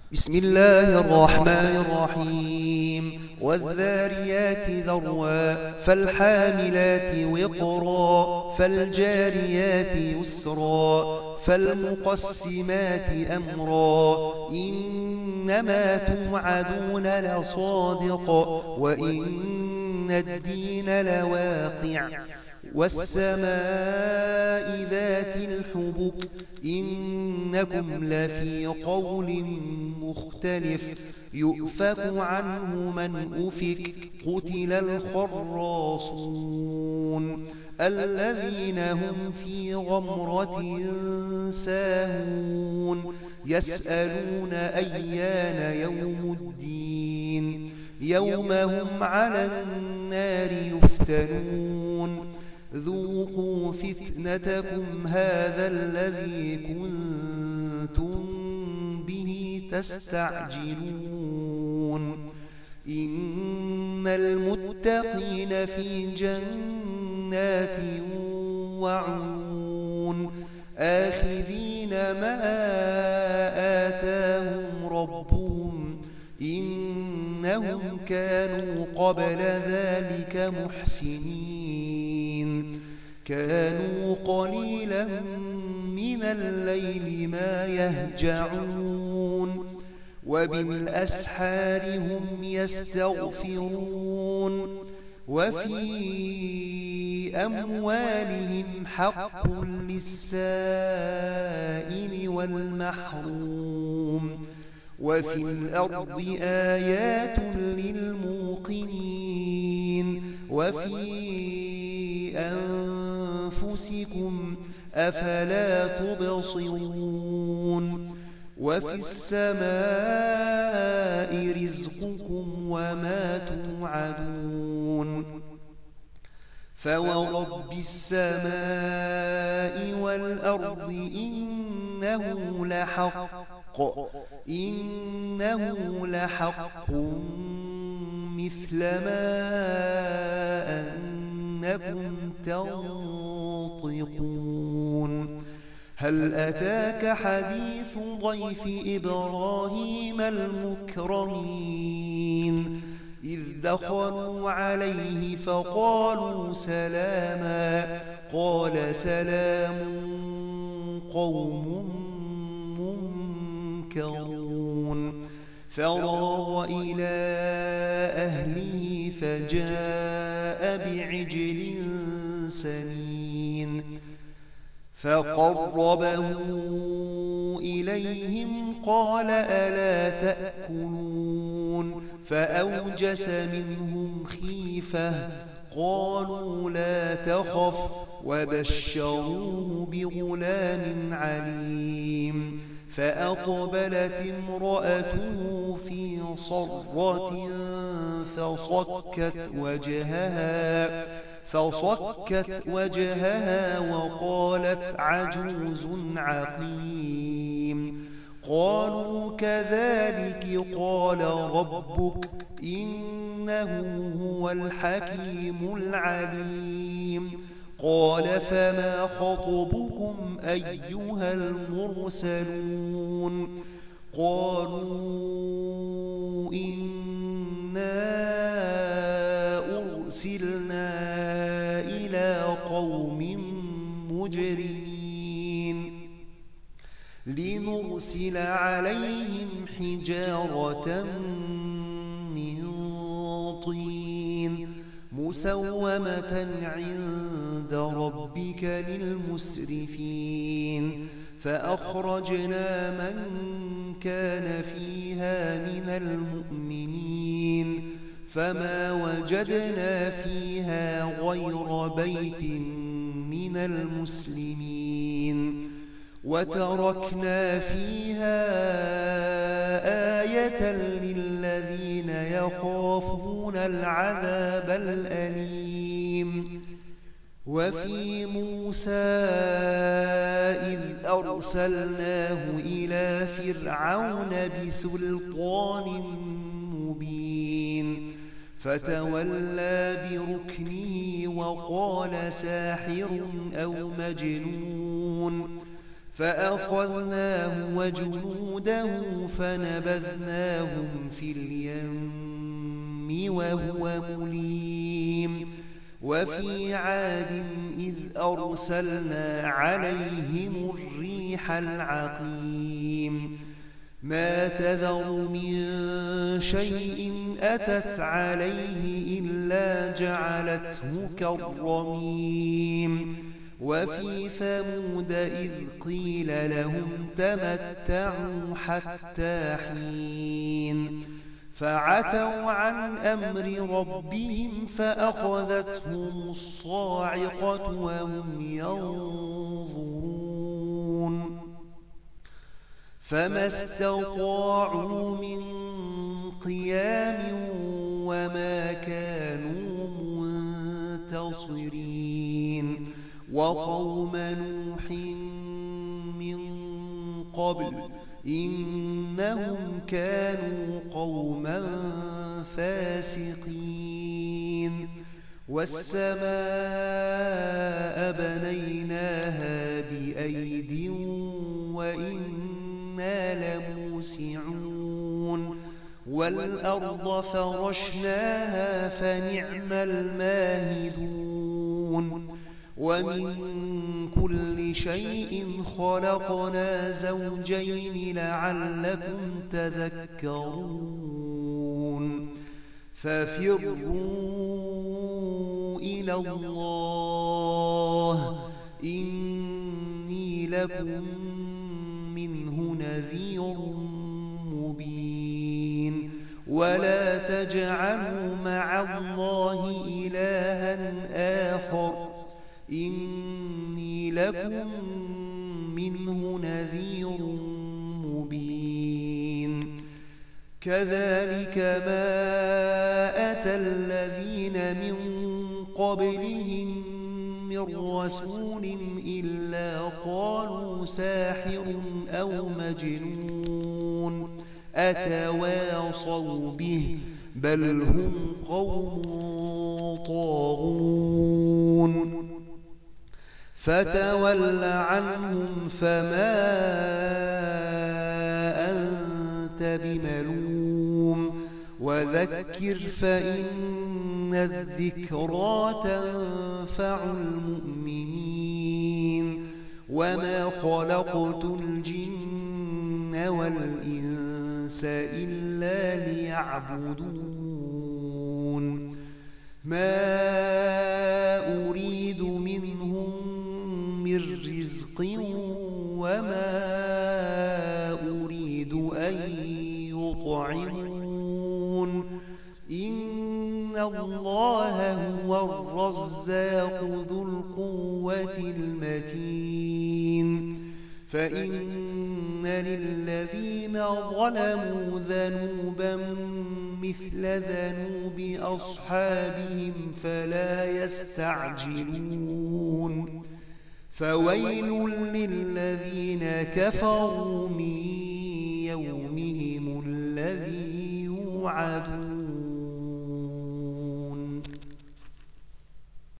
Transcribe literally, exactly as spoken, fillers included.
بسم الله الرحمن الرحيم والذاريات ذروا فالحاملات وقرا فالجاريات يسرا فالمقسمات أمرا إنما توعدون لصادق وإن الدين لواقع والسماء ذات الحبك إنكم لفي قول مختلف يؤفك عنه من أفك قتل الخراصون الذين هم في غمرة ساهون يسألون أيان يوم الدين يوم هم على النار يفتنون ذوقوا فتنتكم هذا الذي كنتم به تستعجلون إن المتقين في جنات وعيون آخذين ما آتاهم ربهم إنهم كانوا قبل ذلك محسنين كانوا قليلا من الليل ما يهجعون وبالأسحار هم يستغفرون وفي أموالهم حق للسائل والمحروم وفي الأرض آيات للموقنين وفي أنفسكم أفلا تبصرون وفي السماء رزقكم وما توعدون فورب السماء والأرض إنه لحق إنه لحق مثل ما أنكم تنطقون هل أتاك حديث ضيف إبراهيم المكرمين إذ دخلوا عليه فقالوا سلاما قال سلام قوم منكرون فراغ إلى أهله فجاء بعجل سمين فقربه إليهم قال ألا تأكلون فأوجس منهم خيفة قالوا لا تخف وبشروه بغلام عليم فأقبلت امرأته في صرة فصكت وجهها فصكت وجهها وقالت عجوز عقيم قالوا كذلك قال ربك إنه هو الحكيم العليم قال فما خطبكم أيها المرسلون قالوا إنا أرسلنا إلى قوم مجرمين لنرسل عليهم حجارة من طين مسومة عند ربك للمسرفين فأخرجنا من كان فيها من المؤمنين فما وجدنا فيها غير بيت من المسلمين وتركنا فيها آية للذين يخافون العذاب الأليم وفي موسى إذ أرسلناه إلى فرعون بسلطان مبين فتولى بركنه وقال ساحر أو مجنون فأخذناه وجنوده فنبذناهم في اليم وهو مليم وفي عاد إذ أرسلنا عليهم الريح العقيم ما تذر من شيء أتت عليه إلا جعلته كالرميم وفي ثمود إذ قيل لهم تمتعوا حتى حين فعتوا عن أمر ربهم فأخذتهم الصاعقة وهم ينظرون فما استطاعوا من قيام وما كانوا منتصرين وقوم نوح من قبل إنهم كانوا قوما فاسقين والسماء بنيناها بأيد وإنا لموسعون والأرض فرشناها فنعم الماهدون ومن كل شيء خلقنا زوجين لعلكم تذكرون ففروا إلى الله إني لكم منه نذير مبين ولا تجعلوا مع الله إلها آخر إني لكم منه نذير مبين كذلك ما أتى الذين من قبلهم من رسول إلا قالوا ساحر أو مجنون أتواصوا به بل هم قوم طاغون فتول عنهم فما أنت بملوم وذكر فإن الذكرى تنفع المؤمنين وما خلقت الجن والإنس إلا ليعبدون ما أريد منهم من رزق وما أريد أن يطعمون إن الله هو الرزاق ذو القوة المتين فإن للذين ظلموا ذنوبا مثل ذنوب أصحابهم فلا يستعجلون فويل للذين كفروا من يومهم الذي يوعدون